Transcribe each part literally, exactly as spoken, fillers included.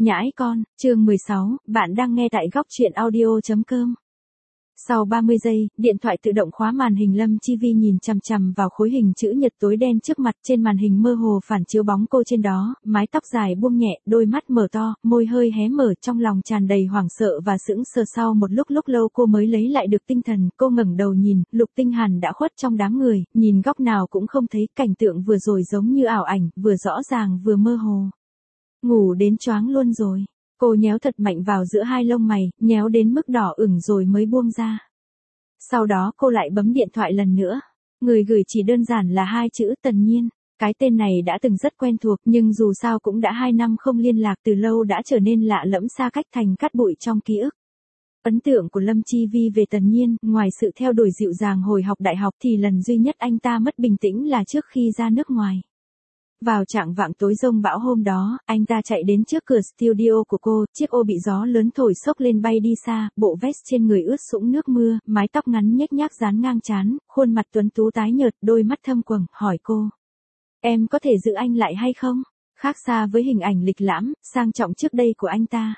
Nhãi con, chương mười sáu, bạn đang nghe tại góc truyện audio chấm com. Sau ba mươi giây, điện thoại tự động khóa màn hình. Lâm Chi Vi nhìn chằm chằm vào khối hình chữ nhật tối đen trước mặt, trên màn hình mơ hồ phản chiếu bóng cô trên đó, mái tóc dài buông nhẹ, đôi mắt mở to, môi hơi hé mở, trong lòng tràn đầy hoảng sợ và sững sờ. Sau một lúc lúc lâu cô mới lấy lại được tinh thần, cô ngẩng đầu nhìn, Lục Tinh Hàn đã khuất trong đám người, nhìn góc nào cũng không thấy, cảnh tượng vừa rồi giống như ảo ảnh, vừa rõ ràng vừa mơ hồ. Ngủ đến choáng luôn rồi. Cô nhéo thật mạnh vào giữa hai lông mày, nhéo đến mức đỏ ửng rồi mới buông ra. Sau đó cô lại bấm điện thoại lần nữa. Người gửi chỉ đơn giản là hai chữ Tần Nhiên. Cái tên này đã từng rất quen thuộc, nhưng dù sao cũng đã hai năm không liên lạc, từ lâu đã trở nên lạ lẫm, xa cách thành cát bụi trong ký ức. Ấn tượng của Lâm Chi Vi về Tần Nhiên, ngoài sự theo đuổi dịu dàng hồi học đại học thì lần duy nhất anh ta mất bình tĩnh là trước khi ra nước ngoài. Vào trạng vạng tối giông bão hôm đó, anh ta chạy đến trước cửa studio của cô, chiếc ô bị gió lớn thổi xốc lên bay đi xa, bộ vest trên người ướt sũng nước mưa, mái tóc ngắn nhếch nhác dán ngang trán, khuôn mặt tuấn tú tái nhợt, đôi mắt thâm quầng, hỏi cô. Em có thể giữ anh lại hay không? Khác xa với hình ảnh lịch lãm, sang trọng trước đây của anh ta.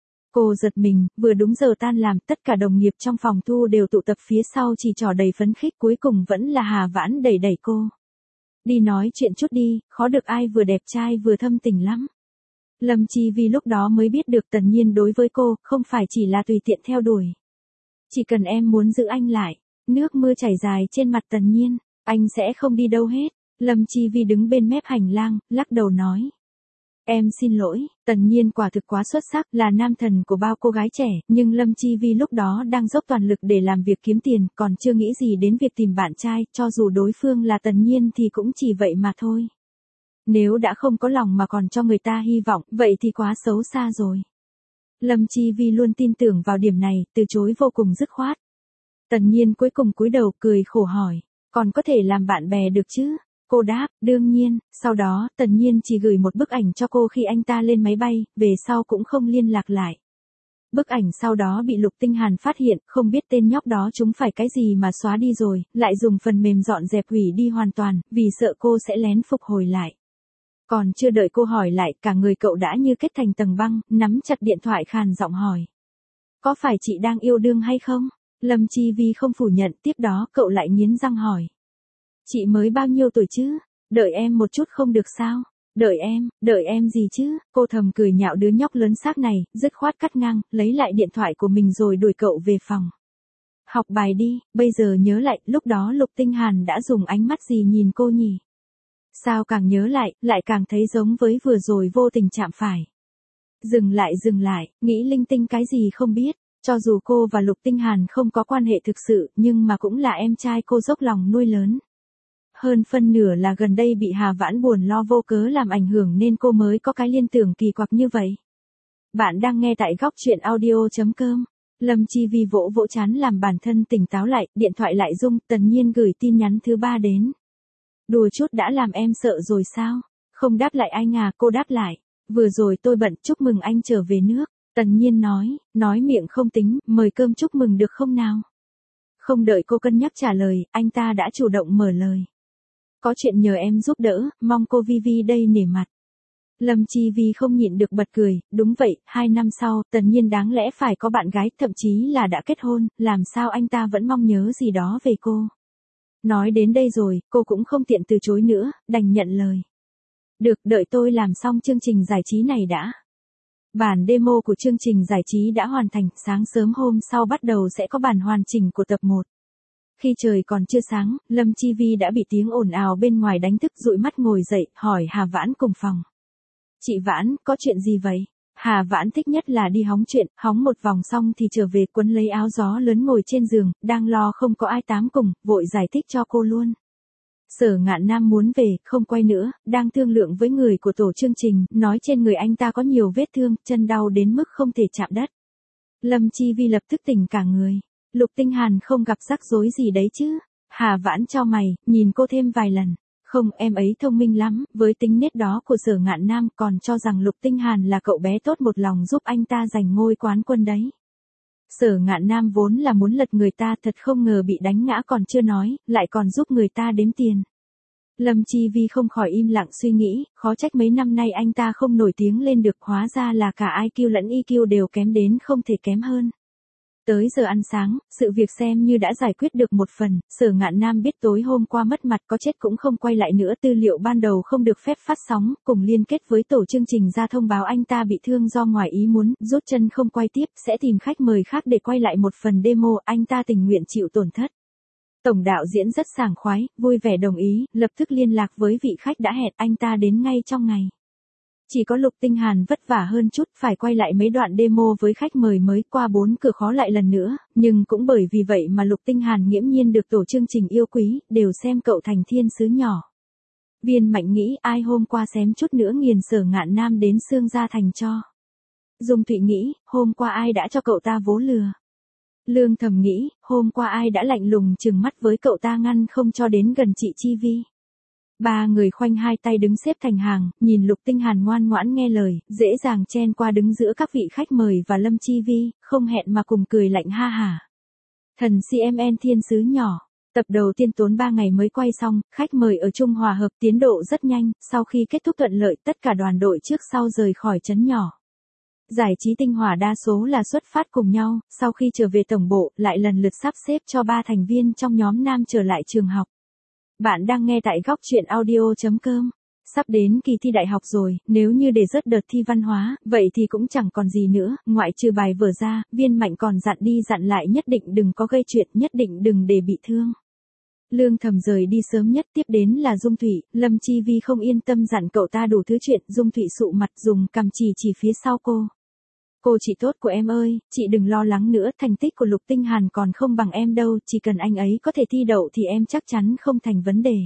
Cô giật mình, vừa đúng giờ tan làm, tất cả đồng nghiệp trong phòng thu đều tụ tập phía sau chỉ trỏ đầy phấn khích, cuối cùng vẫn là Hà Vãn đẩy đẩy cô. Đi nói chuyện chút đi, khó được ai vừa đẹp trai vừa thâm tình lắm. Lâm Chi Vi lúc đó mới biết được Tần Nhiên đối với cô, không phải chỉ là tùy tiện theo đuổi. Chỉ cần em muốn giữ anh lại, nước mưa chảy dài trên mặt Tần Nhiên, anh sẽ không đi đâu hết. Lâm Chi Vi đứng bên mép hành lang, lắc đầu nói. Em xin lỗi, Tần Nhiên quả thực quá xuất sắc, là nam thần của bao cô gái trẻ, nhưng Lâm Chi Vi lúc đó đang dốc toàn lực để làm việc kiếm tiền, còn chưa nghĩ gì đến việc tìm bạn trai, cho dù đối phương là Tần Nhiên thì cũng chỉ vậy mà thôi. Nếu đã không có lòng mà còn cho người ta hy vọng, vậy thì quá xấu xa rồi. Lâm Chi Vi luôn tin tưởng vào điểm này, từ chối vô cùng dứt khoát. Tần Nhiên cuối cùng cúi đầu cười khổ hỏi, còn có thể làm bạn bè được chứ? Cô đáp, đương nhiên, sau đó, Tần Nhiên chỉ gửi một bức ảnh cho cô khi anh ta lên máy bay, về sau cũng không liên lạc lại. Bức ảnh sau đó bị Lục Tinh Hàn phát hiện, không biết tên nhóc đó chúng phải cái gì mà xóa đi rồi, lại dùng phần mềm dọn dẹp hủy đi hoàn toàn, vì sợ cô sẽ lén phục hồi lại. Còn chưa đợi cô hỏi lại, cả người cậu đã như kết thành tầng băng, nắm chặt điện thoại khàn giọng hỏi. Có phải chị đang yêu đương hay không? Lâm Chi Vi không phủ nhận, tiếp đó cậu lại nghiến răng hỏi. Chị mới bao nhiêu tuổi chứ? Đợi em một chút không được sao? Đợi em, đợi em gì chứ? Cô thầm cười nhạo đứa nhóc lớn xác này, dứt khoát cắt ngang, lấy lại điện thoại của mình rồi đuổi cậu về phòng. Học bài đi, bây giờ nhớ lại, lúc đó Lục Tinh Hàn đã dùng ánh mắt gì nhìn cô nhỉ? Sao càng nhớ lại, lại càng thấy giống với vừa rồi vô tình chạm phải. Dừng lại dừng lại, nghĩ linh tinh cái gì không biết. Cho dù cô và Lục Tinh Hàn không có quan hệ thực sự, nhưng mà cũng là em trai cô dốc lòng nuôi lớn. Hơn phân nửa là gần đây bị Hà Vãn buồn lo vô cớ làm ảnh hưởng nên cô mới có cái liên tưởng kỳ quặc như vậy. Bạn đang nghe tại góc truyện audio chấm com. Lâm Chi Vi vỗ vỗ chán làm bản thân tỉnh táo lại, điện thoại lại rung, Tần Nhiên gửi tin nhắn thứ ba đến. Đùa chút đã làm em sợ rồi sao? Không đáp lại anh à? Cô đáp lại. Vừa rồi tôi bận, chúc mừng anh trở về nước. Tần Nhiên nói, nói miệng không tính, mời cơm chúc mừng được không nào? Không đợi cô cân nhắc trả lời, anh ta đã chủ động mở lời. Có chuyện nhờ em giúp đỡ, mong cô Vi Vi đây nể mặt. Lâm Chi Vi không nhịn được bật cười, đúng vậy, hai năm sau, Tần Nhiên đáng lẽ phải có bạn gái, thậm chí là đã kết hôn, làm sao anh ta vẫn mong nhớ gì đó về cô. Nói đến đây rồi, cô cũng không tiện từ chối nữa, đành nhận lời. Được, đợi tôi làm xong chương trình giải trí này đã. Bản demo của chương trình giải trí đã hoàn thành, sáng sớm hôm sau bắt đầu sẽ có bản hoàn chỉnh của tập một. Khi trời còn chưa sáng, Lâm Chi Vi đã bị tiếng ồn ào bên ngoài đánh thức, dụi mắt ngồi dậy, hỏi Hà Vãn cùng phòng. Chị Vãn, có chuyện gì vậy? Hà Vãn thích nhất là đi hóng chuyện, hóng một vòng xong thì trở về quấn lấy áo gió lớn ngồi trên giường, đang lo không có ai tám cùng, vội giải thích cho cô luôn. Sở Ngạn Nam muốn về, không quay nữa, đang thương lượng với người của tổ chương trình, nói trên người anh ta có nhiều vết thương, chân đau đến mức không thể chạm đất. Lâm Chi Vi lập tức tỉnh cả người. Lục Tinh Hàn không gặp rắc rối gì đấy chứ? Hà Vãn chau mày, nhìn cô thêm vài lần. Không, em ấy thông minh lắm, với tính nết đó của Sở Ngạn Nam còn cho rằng Lục Tinh Hàn là cậu bé tốt một lòng giúp anh ta giành ngôi quán quân đấy. Sở Ngạn Nam vốn là muốn lật người ta, thật không ngờ bị đánh ngã còn chưa nói, lại còn giúp người ta đếm tiền. Lâm Chi Vi không khỏi im lặng suy nghĩ, khó trách mấy năm nay anh ta không nổi tiếng lên được, hóa ra là cả i kiu lẫn i kiu đều kém đến không thể kém hơn. Tới giờ ăn sáng, sự việc xem như đã giải quyết được một phần, Sở Ngạn Nam biết tối hôm qua mất mặt có chết cũng không quay lại nữa, tư liệu ban đầu không được phép phát sóng, cùng liên kết với tổ chương trình ra thông báo anh ta bị thương do ngoài ý muốn, rút chân không quay tiếp, sẽ tìm khách mời khác để quay lại một phần demo, anh ta tình nguyện chịu tổn thất. Tổng đạo diễn rất sảng khoái, vui vẻ đồng ý, lập tức liên lạc với vị khách đã hẹn, anh ta đến ngay trong ngày. Chỉ có Lục Tinh Hàn vất vả hơn chút, phải quay lại mấy đoạn demo với khách mời mới, qua bốn cửa khó lại lần nữa, nhưng cũng bởi vì vậy mà Lục Tinh Hàn nghiễm nhiên được tổ chương trình yêu quý, đều xem cậu thành thiên sứ nhỏ. Viên Mạnh nghĩ ai hôm qua xém chút nữa nghiền Sở Ngạn Nam đến xương da thành cho. Dung Thụy nghĩ, hôm qua ai đã cho cậu ta vố lừa. Lương Thầm nghĩ, hôm qua ai đã lạnh lùng trừng mắt với cậu ta ngăn không cho đến gần chị Chi Vi. Ba người khoanh hai tay đứng xếp thành hàng, nhìn Lục Tinh Hàn ngoan ngoãn nghe lời, dễ dàng chen qua đứng giữa các vị khách mời và Lâm Chi Vi, không hẹn mà cùng cười lạnh ha hả. Thần xê em en thiên sứ nhỏ. Tập đầu tiên tốn ba ngày mới quay xong, khách mời ở Trung Hòa Hợp tiến độ rất nhanh, sau khi kết thúc thuận lợi tất cả đoàn đội trước sau rời khỏi trấn nhỏ. Giải trí Tinh Hòa đa số là xuất phát cùng nhau, sau khi trở về tổng bộ, lại lần lượt sắp xếp cho ba thành viên trong nhóm nam trở lại trường học. Bạn đang nghe tại góc truyện audio chấm com. Sắp đến kỳ thi đại học rồi, nếu như để rớt đợt thi văn hóa, vậy thì cũng chẳng còn gì nữa, ngoại trừ bài vở ra, Viên Mạnh còn dặn đi dặn lại nhất định đừng có gây chuyện, nhất định đừng để bị thương. Lương Thầm rời đi sớm nhất, tiếp đến là Dung Thụy, Lâm Chi Vi không yên tâm dặn cậu ta đủ thứ chuyện, Dung Thụy sụ mặt dùng cằm chỉ chỉ phía sau cô. Cô chị tốt của em ơi, chị đừng lo lắng nữa, thành tích của Lục Tinh Hàn còn không bằng em đâu, chỉ cần anh ấy có thể thi đậu thì em chắc chắn không thành vấn đề.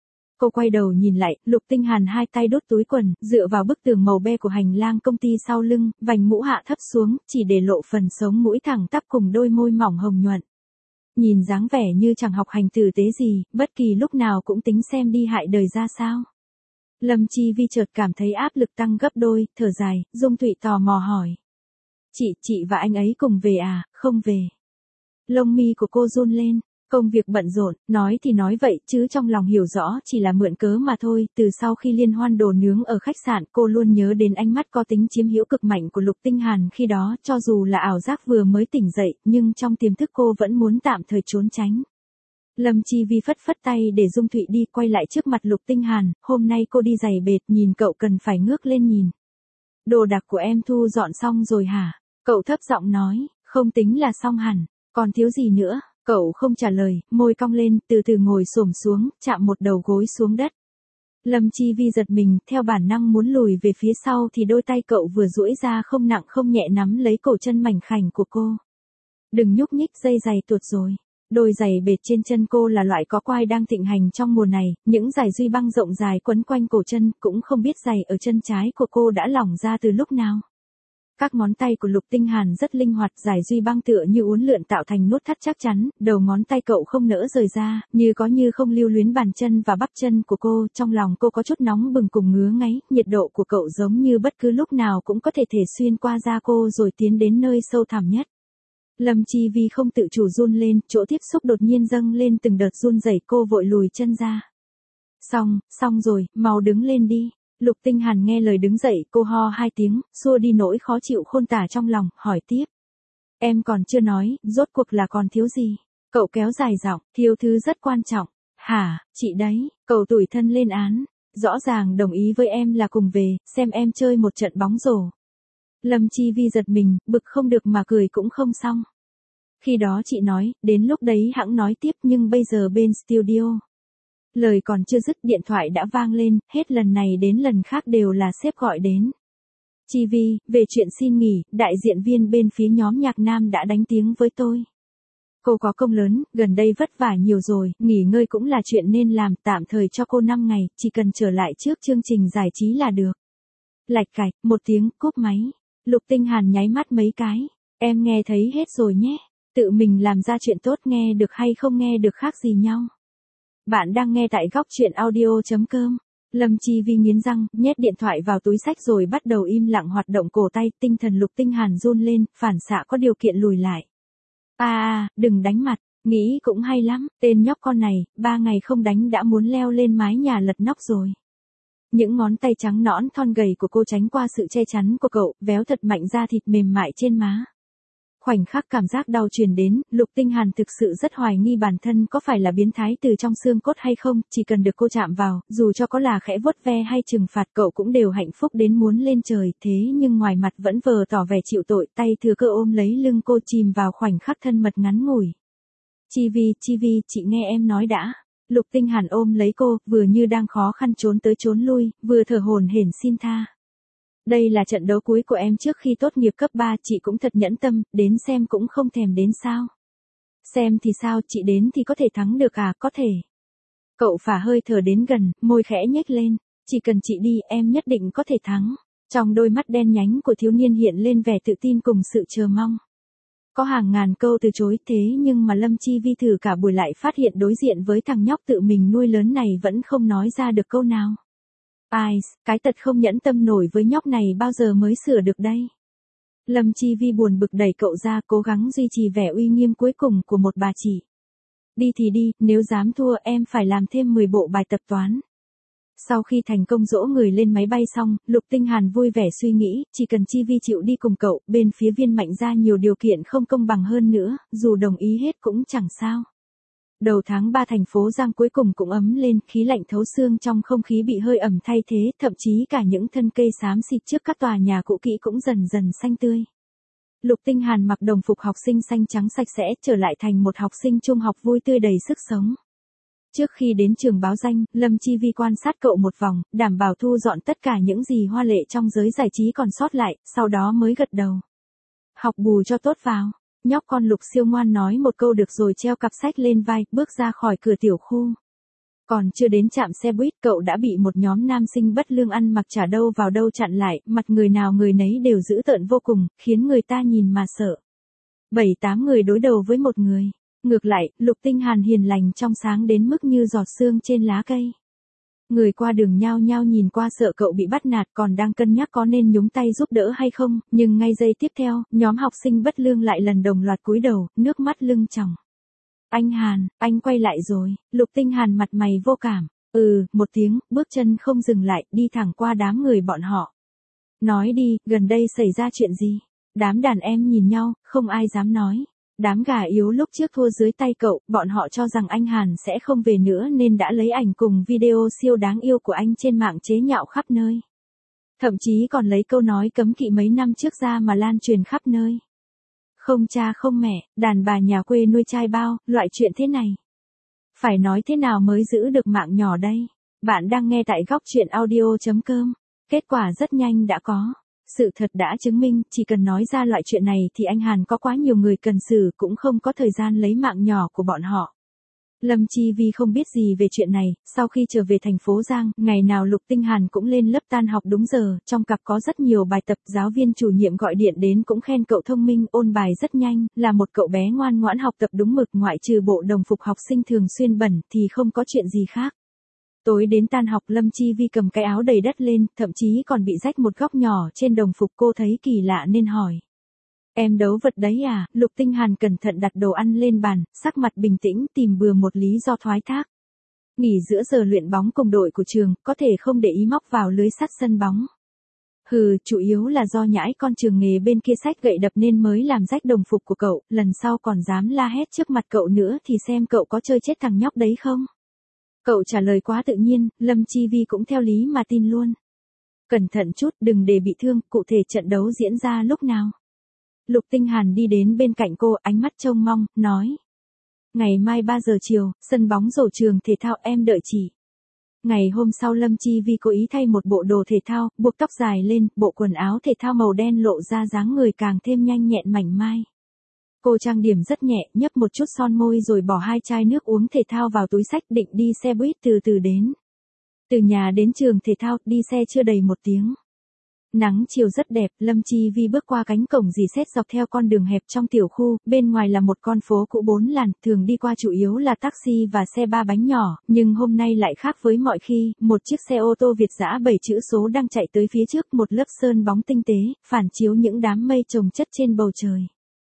Cô quay đầu nhìn lại, Lục Tinh Hàn hai tay đút túi quần, dựa vào bức tường màu be của hành lang công ty sau lưng, vành mũ hạ thấp xuống, chỉ để lộ phần sống mũi thẳng tắp cùng đôi môi mỏng hồng nhuận. Nhìn dáng vẻ như chẳng học hành tử tế gì, bất kỳ lúc nào cũng tính xem đi hại đời ra sao. Lâm Chi Vi chợt cảm thấy áp lực tăng gấp đôi, thở dài, Dung Thụy tò mò hỏi. Chị, chị và anh ấy cùng về à, không về. Lông mi của cô run lên, công việc bận rộn, nói thì nói vậy chứ trong lòng hiểu rõ chỉ là mượn cớ mà thôi, từ sau khi liên hoan đồ nướng ở khách sạn cô luôn nhớ đến ánh mắt có tính chiếm hữu cực mạnh của Lục Tinh Hàn khi đó, cho dù là ảo giác vừa mới tỉnh dậy, nhưng trong tiềm thức cô vẫn muốn tạm thời trốn tránh. Lâm Chi Vi phất phất tay để Dung Thụy đi, quay lại trước mặt Lục Tinh Hàn, hôm nay cô đi giày bệt, nhìn cậu cần phải ngước lên nhìn. Đồ đạc của em thu dọn xong rồi hả? Cậu thấp giọng nói, không tính là xong hẳn, còn thiếu gì nữa? Cậu không trả lời, môi cong lên, từ từ ngồi xổm xuống, chạm một đầu gối xuống đất. Lâm Chi Vi giật mình, theo bản năng muốn lùi về phía sau thì đôi tay cậu vừa duỗi ra không nặng không nhẹ nắm lấy cổ chân mảnh khảnh của cô. Đừng nhúc nhích, dây giày tuột rồi. Đôi giày bệt trên chân cô là loại có quai đang thịnh hành trong mùa này, những dải duy băng rộng dài quấn quanh cổ chân, cũng không biết giày ở chân trái của cô đã lỏng ra từ lúc nào. Các ngón tay của Lục Tinh Hàn rất linh hoạt, dải duy băng tựa như uốn lượn tạo thành nút thắt chắc chắn, đầu ngón tay cậu không nỡ rời ra, như có như không lưu luyến bàn chân và bắp chân của cô, trong lòng cô có chút nóng bừng cùng ngứa ngáy, nhiệt độ của cậu giống như bất cứ lúc nào cũng có thể thể xuyên qua da cô rồi tiến đến nơi sâu thẳm nhất. Lâm Chi Vi không tự chủ run lên, chỗ tiếp xúc đột nhiên dâng lên từng đợt run rẩy, cô vội lùi chân ra. Xong, xong rồi, mau đứng lên đi. Lục Tinh Hàn nghe lời đứng dậy, cô ho hai tiếng, xua đi nỗi khó chịu khôn tả trong lòng, hỏi tiếp. Em còn chưa nói, rốt cuộc là còn thiếu gì? Cậu kéo dài giọng, thiếu thứ rất quan trọng. Hả, chị đấy, cậu tủi thân lên án. Rõ ràng đồng ý với em là cùng về, xem em chơi một trận bóng rổ. Lâm Chi Vi giật mình, bực không được mà cười cũng không xong. Khi đó chị nói, đến lúc đấy hẵng nói tiếp, nhưng bây giờ bên studio. Lời còn chưa dứt điện thoại đã vang lên, hết lần này đến lần khác đều là sếp gọi đến. Chi Vi, về chuyện xin nghỉ, đại diện viên bên phía nhóm nhạc nam đã đánh tiếng với tôi. Cô có công lớn, gần đây vất vả nhiều rồi, nghỉ ngơi cũng là chuyện nên làm, tạm thời cho cô năm ngày, chỉ cần trở lại trước chương trình giải trí là được. Lạch cạch, một tiếng, cúp máy. Lục Tinh Hàn nháy mắt mấy cái. Em nghe thấy hết rồi nhé. Tự mình làm ra chuyện tốt nghe được hay không nghe được khác gì nhau. Bạn đang nghe tại góc truyện audio chấm com. Lâm Chi Vi nghiến răng, nhét điện thoại vào túi xách rồi bắt đầu im lặng hoạt động cổ tay, tinh thần Lục Tinh Hàn run lên, phản xạ có điều kiện lùi lại. À, đừng đánh mặt, Nghĩ cũng hay lắm, tên nhóc con này, ba ngày không đánh đã muốn leo lên mái nhà lật nóc rồi. Những ngón tay trắng nõn thon gầy của cô tránh qua sự che chắn của cậu, véo thật mạnh da thịt mềm mại trên má. Khoảnh khắc cảm giác đau truyền đến, Lục Tinh Hàn thực sự rất hoài nghi bản thân có phải là biến thái từ trong xương cốt hay không, chỉ cần được cô chạm vào, dù cho có là khẽ vuốt ve hay trừng phạt cậu cũng đều hạnh phúc đến muốn lên trời, thế nhưng ngoài mặt vẫn vờ tỏ vẻ chịu tội, tay thừa cơ ôm lấy lưng cô chìm vào khoảnh khắc thân mật ngắn ngủi. Chi Vi, Chi Vi, chị nghe em nói đã. Lục Tinh Hàn ôm lấy cô, vừa như đang khó khăn trốn tới trốn lui, vừa thở hổn hển xin tha. Đây là trận đấu cuối của em trước khi tốt nghiệp cấp ba, chị cũng thật nhẫn tâm, đến xem cũng không thèm đến sao. Xem thì sao, chị đến thì có thể thắng được à, có thể. Cậu phả hơi thở đến gần, môi khẽ nhếch lên, chỉ cần chị đi em nhất định có thể thắng. Trong đôi mắt đen nhánh của thiếu niên hiện lên vẻ tự tin cùng sự chờ mong. Có hàng ngàn câu từ chối thế nhưng mà Lâm Chi Vi thử cả buổi lại phát hiện đối diện với thằng nhóc tự mình nuôi lớn này vẫn không nói ra được câu nào. Ai, cái tật không nhẫn tâm nổi với nhóc này bao giờ mới sửa được đây. Lâm Chi Vi buồn bực đẩy cậu ra, cố gắng duy trì vẻ uy nghiêm cuối cùng của một bà chị. Đi thì đi, nếu dám thua em phải làm thêm mười bộ bài tập toán. Sau khi thành công dỗ người lên máy bay xong, Lục Tinh Hàn vui vẻ suy nghĩ, chỉ cần Chi Vi chịu đi cùng cậu, bên phía Viên Mạnh ra nhiều điều kiện không công bằng hơn nữa, dù đồng ý hết cũng chẳng sao. Đầu tháng ba thành phố Giang cuối cùng cũng ấm lên, khí lạnh thấu xương trong không khí bị hơi ẩm thay thế, thậm chí cả những thân cây xám xịt trước các tòa nhà cũ kỹ cũng dần dần xanh tươi. Lục Tinh Hàn mặc đồng phục học sinh xanh trắng sạch sẽ, trở lại thành một học sinh trung học vui tươi đầy sức sống. Trước khi đến trường báo danh, Lâm Chi Vi quan sát cậu một vòng, đảm bảo thu dọn tất cả những gì hoa lệ trong giới giải trí còn sót lại, sau đó mới gật đầu. Học bù cho tốt vào. Nhóc con Lục siêu ngoan nói một câu được rồi treo cặp sách lên vai, bước ra khỏi cửa tiểu khu. Còn chưa đến trạm xe buýt, cậu đã bị một nhóm nam sinh bất lương ăn mặc chả đâu vào đâu chặn lại, mặt người nào người nấy đều dữ tợn vô cùng, khiến người ta nhìn mà sợ. Bảy tám người đối đầu với một người. Ngược lại, Lục Tinh Hàn hiền lành trong sáng đến mức như giọt sương trên lá cây. Người qua đường nhao nhao nhìn qua sợ cậu bị bắt nạt, còn đang cân nhắc có nên nhúng tay giúp đỡ hay không, nhưng ngay giây tiếp theo, nhóm học sinh bất lương lại lần đồng loạt cúi đầu, nước mắt lưng tròng. Anh Hàn, anh quay lại rồi. Lục Tinh Hàn mặt mày vô cảm. Ừ, một tiếng, bước chân không dừng lại, đi thẳng qua đám người bọn họ. Nói đi, gần đây xảy ra chuyện gì? Đám đàn em nhìn nhau, không ai dám nói. Đám gà yếu lúc trước thua dưới tay cậu, bọn họ cho rằng anh Hàn sẽ không về nữa nên đã lấy ảnh cùng video siêu đáng yêu của anh trên mạng chế nhạo khắp nơi. Thậm chí còn lấy câu nói cấm kỵ mấy năm trước ra mà lan truyền khắp nơi. Không cha không mẹ, đàn bà nhà quê nuôi trai bao, loại chuyện thế này. Phải nói thế nào mới giữ được mạng nhỏ đây? Bạn đang nghe tại góc truyện audio chấm com. Kết quả rất nhanh đã có. Sự thật đã chứng minh, chỉ cần nói ra loại chuyện này thì anh Hàn có quá nhiều người cần xử, cũng không có thời gian lấy mạng nhỏ của bọn họ. Lâm Chi Vi không biết gì về chuyện này, sau khi trở về thành phố Giang, ngày nào Lục Tinh Hàn cũng lên lớp tan học đúng giờ, trong cặp có rất nhiều bài tập, giáo viên chủ nhiệm gọi điện đến cũng khen cậu thông minh, ôn bài rất nhanh, là một cậu bé ngoan ngoãn học tập đúng mực, ngoại trừ bộ đồng phục học sinh thường xuyên bẩn thì không có chuyện gì khác. Tối đến tan học, Lâm Chi Vi cầm cái áo đầy đất lên, thậm chí còn bị rách một góc nhỏ trên đồng phục, cô thấy kỳ lạ nên hỏi. Em đấu vật đấy à? Lục Tinh Hàn cẩn thận đặt đồ ăn lên bàn, sắc mặt bình tĩnh tìm bừa một lý do thoái thác. Nghỉ giữa giờ luyện bóng cùng đội của trường, có thể không để ý móc vào lưới sắt sân bóng. Hừ, chủ yếu là do nhãi con trường nghề bên kia xách gậy đập nên mới làm rách đồng phục của cậu, lần sau còn dám la hét trước mặt cậu nữa thì xem cậu có chơi chết thằng nhóc đấy không? Cậu trả lời quá tự nhiên, Lâm Chi Vi cũng theo lý mà tin luôn. Cẩn thận chút, đừng để bị thương, cụ thể trận đấu diễn ra lúc nào? Lục Tinh Hàn đi đến bên cạnh cô, ánh mắt trông mong, nói. Ngày mai ba giờ chiều, sân bóng rổ trường thể thao, em đợi chị. Ngày hôm sau Lâm Chi Vi cố ý thay một bộ đồ thể thao, buộc tóc dài lên, bộ quần áo thể thao màu đen lộ ra dáng người càng thêm nhanh nhẹn mảnh mai. Cô trang điểm rất nhẹ, nhấp một chút son môi rồi bỏ hai chai nước uống thể thao vào túi xách, định đi xe buýt từ từ đến. Từ nhà đến trường thể thao, đi xe chưa đầy một tiếng. Nắng chiều rất đẹp, Lâm Chi Vi bước qua cánh cổng dì xét dọc theo con đường hẹp trong tiểu khu, bên ngoài là một con phố cũ bốn làn, thường đi qua chủ yếu là taxi và xe ba bánh nhỏ, nhưng hôm nay lại khác với mọi khi, một chiếc xe ô tô Việt dã bảy chữ số đang chạy tới phía trước, một lớp sơn bóng tinh tế, phản chiếu những đám mây chồng chất trên bầu trời.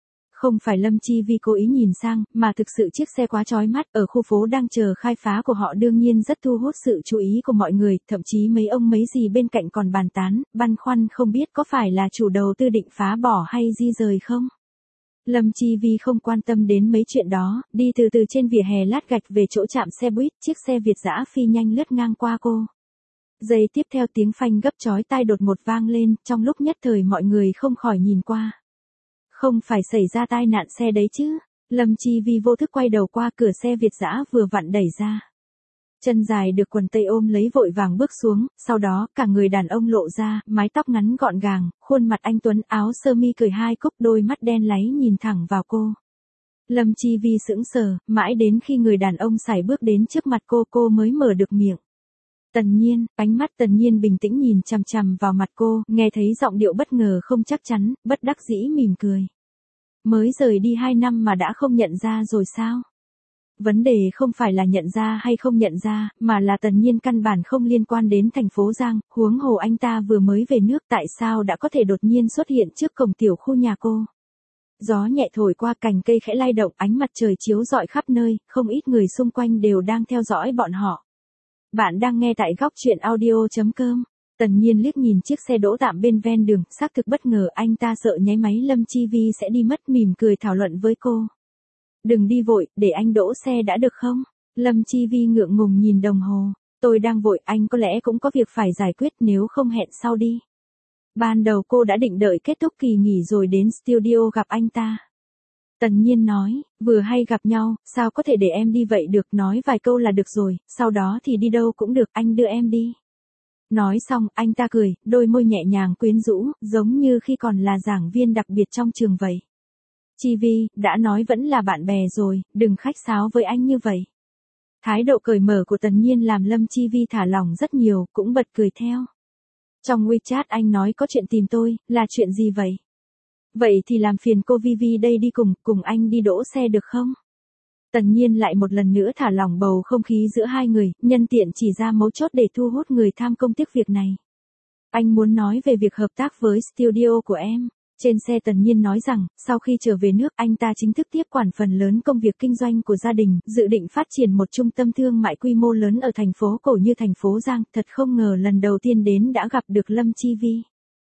Không phải Lâm Chi Vi cố ý nhìn sang, mà thực sự chiếc xe quá chói mắt ở khu phố đang chờ khai phá của họ đương nhiên rất thu hút sự chú ý của mọi người, thậm chí mấy ông mấy dì bên cạnh còn bàn tán, băn khoăn không biết có phải là chủ đầu tư định phá bỏ hay di rời không. Lâm Chi Vi không quan tâm đến mấy chuyện đó, đi từ từ trên vỉa hè lát gạch về chỗ trạm xe buýt, chiếc xe Việt dã phi nhanh lướt ngang qua cô. Giây tiếp theo tiếng phanh gấp chói tai đột ngột vang lên, trong lúc nhất thời mọi người không khỏi nhìn qua. Không phải xảy ra tai nạn xe đấy chứ? Lâm Chi Vi vô thức quay đầu qua, cửa xe Việt dã vừa vặn đẩy ra. Chân dài được quần tây ôm lấy vội vàng bước xuống, sau đó cả người đàn ông lộ ra, mái tóc ngắn gọn gàng, khuôn mặt anh tuấn, áo sơ mi cởi hai cúc, đôi mắt đen láy nhìn thẳng vào cô. Lâm Chi Vi sững sờ, mãi đến khi người đàn ông sải bước đến trước mặt cô cô mới mở được miệng. Tần Nhiên, ánh mắt Tần Nhiên bình tĩnh nhìn chằm chằm vào mặt cô, nghe thấy giọng điệu bất ngờ không chắc chắn, bất đắc dĩ mỉm cười. Mới rời đi hai năm mà đã không nhận ra rồi sao? Vấn đề không phải là nhận ra hay không nhận ra, mà là Tần Nhiên căn bản không liên quan đến thành phố Giang, huống hồ anh ta vừa mới về nước tại sao đã có thể đột nhiên xuất hiện trước cổng tiểu khu nhà cô. Gió nhẹ thổi qua, cành cây khẽ lay động, ánh mặt trời chiếu rọi khắp nơi, không ít người xung quanh đều đang theo dõi bọn họ. Bạn đang nghe tại góc truyện audio chấm com. Tần Nhiên liếc nhìn chiếc xe đỗ tạm bên ven đường, xác thực bất ngờ, anh ta sợ nháy máy Lâm Chi Vi sẽ đi mất, mỉm cười thảo luận với cô. Đừng đi vội, để anh đỗ xe đã được không? Lâm Chi Vi ngượng ngùng nhìn đồng hồ. Tôi đang vội, anh có lẽ cũng có việc phải giải quyết, nếu không hẹn sau đi. Ban đầu cô đã định đợi kết thúc kỳ nghỉ rồi đến studio gặp anh ta. Tần Nhiên nói, vừa hay gặp nhau, sao có thể để em đi vậy được, nói vài câu là được rồi, sau đó thì đi đâu cũng được, anh đưa em đi. Nói xong, anh ta cười, đôi môi nhẹ nhàng quyến rũ, giống như khi còn là giảng viên đặc biệt trong trường vậy. Chi Vi, đã nói vẫn là bạn bè rồi, đừng khách sáo với anh như vậy. Thái độ cởi mở của Tần Nhiên làm Lâm Chi Vi thả lỏng rất nhiều, cũng bật cười theo. Trong WeChat anh nói có chuyện tìm tôi, là chuyện gì vậy? Vậy thì làm phiền cô Vi Vi đây đi cùng, cùng anh đi đỗ xe được không? Tần Nhiên lại một lần nữa thả lỏng bầu không khí giữa hai người, nhân tiện chỉ ra mấu chốt để thu hút người tham công tiếc việc này. Anh muốn nói về việc hợp tác với studio của em. Trên xe Tần Nhiên nói rằng, sau khi trở về nước anh ta chính thức tiếp quản phần lớn công việc kinh doanh của gia đình, dự định phát triển một trung tâm thương mại quy mô lớn ở thành phố cổ như thành phố Giang, thật không ngờ lần đầu tiên đến đã gặp được Lâm Chi Vi.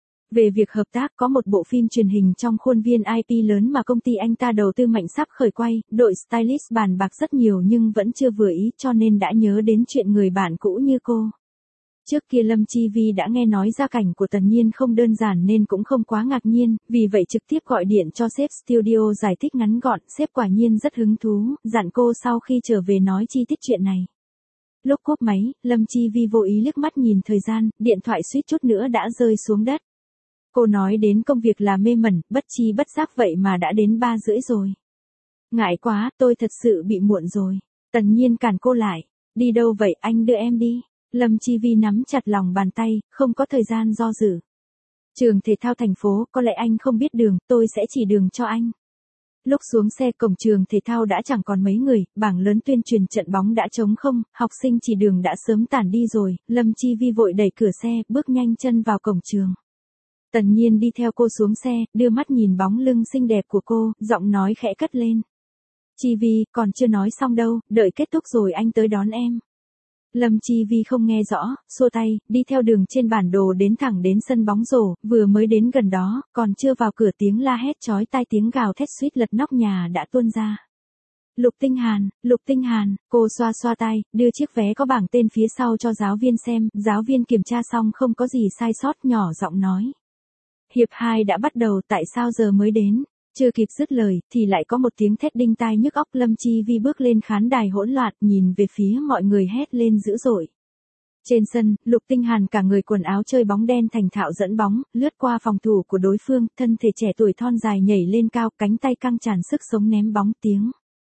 Về việc hợp tác, có một bộ phim truyền hình trong khuôn viên i pê lớn mà công ty anh ta đầu tư mạnh sắp khởi quay, đội stylist bàn bạc rất nhiều nhưng vẫn chưa vừa ý, cho nên đã nhớ đến chuyện người bạn cũ như cô. Trước kia Lâm Chi Vi đã nghe nói gia cảnh của Tần Nhiên không đơn giản nên cũng không quá ngạc nhiên, vì vậy trực tiếp gọi điện cho sếp studio giải thích ngắn gọn, sếp quả nhiên rất hứng thú, dặn cô sau khi trở về nói chi tiết chuyện này. Lúc cúp máy, Lâm Chi Vi vô ý liếc mắt nhìn thời gian, điện thoại suýt chút nữa đã rơi xuống đất. Cô nói đến công việc là mê mẩn, bất chi bất giác vậy mà đã đến ba rưỡi rồi. Ngại quá, tôi thật sự bị muộn rồi. Tần Nhiên cản cô lại. Đi đâu vậy, anh đưa em đi. Lâm Chi Vi nắm chặt lòng bàn tay, không có thời gian do dự. Trường thể thao thành phố, có lẽ anh không biết đường, tôi sẽ chỉ đường cho anh. Lúc xuống xe, cổng trường thể thao đã chẳng còn mấy người, bảng lớn tuyên truyền trận bóng đã trống không, học sinh chỉ đường đã sớm tản đi rồi. Lâm Chi Vi vội đẩy cửa xe, bước nhanh chân vào cổng trường. Tần Nhiên đi theo cô xuống xe, đưa mắt nhìn bóng lưng xinh đẹp của cô, giọng nói khẽ cất lên. Chi Vi, còn chưa nói xong đâu, đợi kết thúc rồi anh tới đón em. Lâm Chi Vi không nghe rõ, xua tay, đi theo đường trên bản đồ đến thẳng đến sân bóng rổ, vừa mới đến gần đó, còn chưa vào cửa tiếng la hét chói tai, tiếng gào thét suýt lật nóc nhà đã tuôn ra. Lục Tinh Hàn, Lục Tinh Hàn, cô xoa xoa tay, đưa chiếc vé có bảng tên phía sau cho giáo viên xem, giáo viên kiểm tra xong không có gì sai sót, nhỏ giọng nói. Hiệp hai đã bắt đầu, tại sao giờ mới đến? Chưa kịp dứt lời, thì lại có một tiếng thét đinh tai nhức óc. Lâm Chi Vi bước lên khán đài hỗn loạn, nhìn về phía mọi người hét lên dữ dội. Trên sân, Lục Tinh Hàn cả người quần áo chơi bóng đen thành thạo dẫn bóng, lướt qua phòng thủ của đối phương, thân thể trẻ tuổi thon dài nhảy lên cao, cánh tay căng tràn sức sống ném bóng, tiếng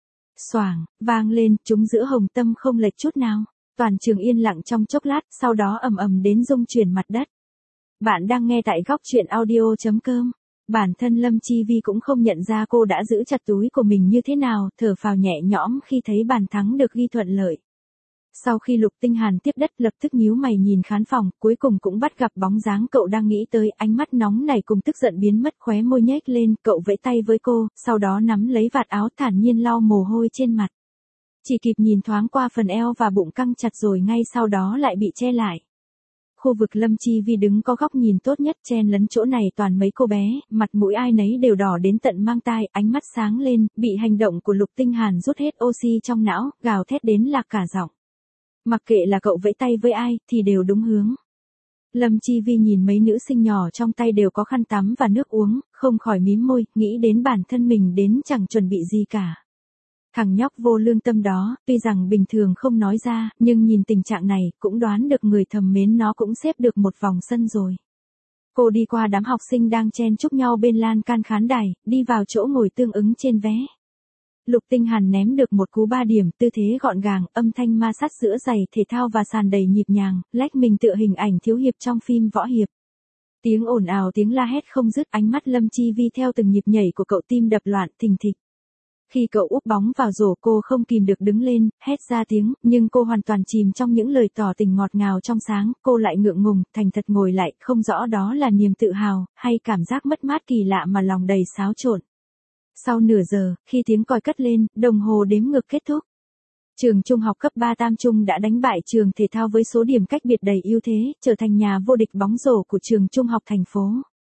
xoảng vang lên, trúng giữa hồng tâm không lệch chút nào. Toàn trường yên lặng trong chốc lát, sau đó ầm ầm đến rung chuyển mặt đất. Bạn đang nghe tại góc truyện audio chấm com. Bản thân Lâm Chi Vi cũng không nhận ra cô đã giữ chặt túi của mình như thế nào, thở phào nhẹ nhõm khi thấy bàn thắng được ghi thuận lợi. Sau khi Lục Tinh Hàn tiếp đất lập tức nhíu mày nhìn khán phòng, cuối cùng cũng bắt gặp bóng dáng cậu đang nghĩ tới, ánh mắt nóng này cùng tức giận biến mất, khóe môi nhếch lên, cậu vẫy tay với cô, sau đó nắm lấy vạt áo thản nhiên lau mồ hôi trên mặt. Chỉ kịp nhìn thoáng qua phần eo và bụng căng chặt rồi ngay sau đó lại bị che lại. Khu vực Lâm Chi Vi đứng có góc nhìn tốt nhất, chen lấn chỗ này toàn mấy cô bé, mặt mũi ai nấy đều đỏ đến tận mang tai, ánh mắt sáng lên, bị hành động của Lục Tinh Hàn rút hết oxy trong não, gào thét đến lạc cả giọng. Mặc kệ là cậu vẫy tay với ai, thì đều đúng hướng. Lâm Chi Vi nhìn mấy nữ sinh nhỏ trong tay đều có khăn tắm và nước uống, không khỏi mím môi, nghĩ đến bản thân mình đến chẳng chuẩn bị gì cả. Thằng nhóc vô lương tâm đó, tuy rằng bình thường không nói ra, nhưng nhìn tình trạng này, cũng đoán được người thầm mến nó cũng xếp được một vòng sân rồi. Cô đi qua đám học sinh đang chen chúc nhau bên lan can khán đài, đi vào chỗ ngồi tương ứng trên vé. Lục Tinh Hàn ném được một cú ba điểm, tư thế gọn gàng, âm thanh ma sát giữa giày thể thao và sàn đầy nhịp nhàng, lách mình tựa hình ảnh thiếu hiệp trong phim võ hiệp. Tiếng ồn ào, tiếng la hét không dứt, ánh mắt Lâm Chi Vi theo từng nhịp nhảy của cậu tim đập loạn thình thịch. Khi cậu úp bóng vào rổ cô không kìm được đứng lên, hét ra tiếng, nhưng cô hoàn toàn chìm trong những lời tỏ tình ngọt ngào trong sáng, cô lại ngượng ngùng, thành thật ngồi lại, không rõ đó là niềm tự hào, hay cảm giác mất mát kỳ lạ mà lòng đầy xáo trộn. Sau nửa giờ, khi tiếng còi cất lên, đồng hồ đếm ngược kết thúc. Trường trung học cấp ba Tam Trung đã đánh bại trường thể thao với số điểm cách biệt đầy ưu thế, trở thành nhà vô địch bóng rổ của trường trung học thành phố.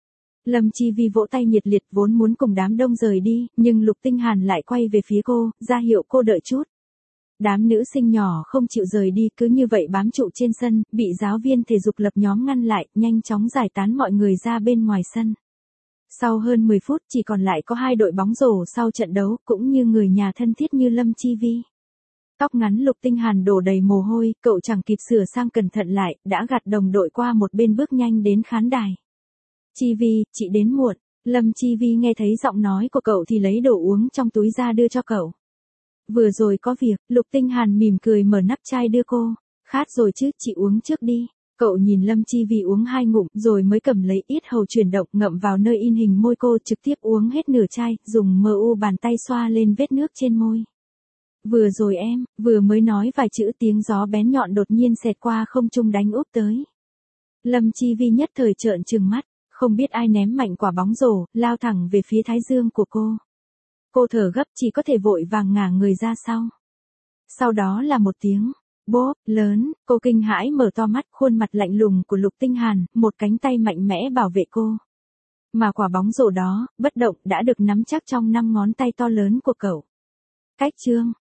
Lâm Chi Vi vỗ tay nhiệt liệt vốn muốn cùng đám đông rời đi, nhưng Lục Tinh Hàn lại quay về phía cô, ra hiệu cô đợi chút. Đám nữ sinh nhỏ không chịu rời đi, cứ như vậy bám trụ trên sân, bị giáo viên thể dục lập nhóm ngăn lại, nhanh chóng giải tán mọi người ra bên ngoài sân. Sau hơn mười phút chỉ còn lại có hai đội bóng rổ sau trận đấu, cũng như người nhà thân thiết như Lâm Chi Vi. Tóc ngắn Lục Tinh Hàn đổ đầy mồ hôi, cậu chẳng kịp sửa sang cẩn thận lại, đã gạt đồng đội qua một bên bước nhanh đến khán đài. Chi Vi, chị đến muộn. Lâm Chi Vi nghe thấy giọng nói của cậu thì lấy đồ uống trong túi ra đưa cho cậu. Vừa rồi có việc, Lục Tinh Hàn mỉm cười mở nắp chai đưa cô. Khát rồi chứ, chị uống trước đi. Cậu nhìn Lâm Chi Vi uống hai ngụm rồi mới cầm lấy yết hầu chuyển động ngậm vào nơi in hình môi cô, trực tiếp uống hết nửa chai, dùng mờ u bàn tay xoa lên vết nước trên môi. Vừa rồi em, vừa mới nói vài chữ tiếng gió bén nhọn đột nhiên xẹt qua không trung đánh úp tới. Lâm Chi Vi nhất thời trợn trừng mắt, không biết ai ném mạnh quả bóng rổ, lao thẳng về phía thái dương của cô. Cô thở gấp chỉ có thể vội vàng ngả người ra sau. Sau đó là một tiếng bốp lớn, cô kinh hãi mở to mắt, khuôn mặt lạnh lùng của Lục Tinh Hàn, một cánh tay mạnh mẽ bảo vệ cô. Mà quả bóng rổ đó, bất động đã được nắm chắc trong năm ngón tay to lớn của cậu. Cách chương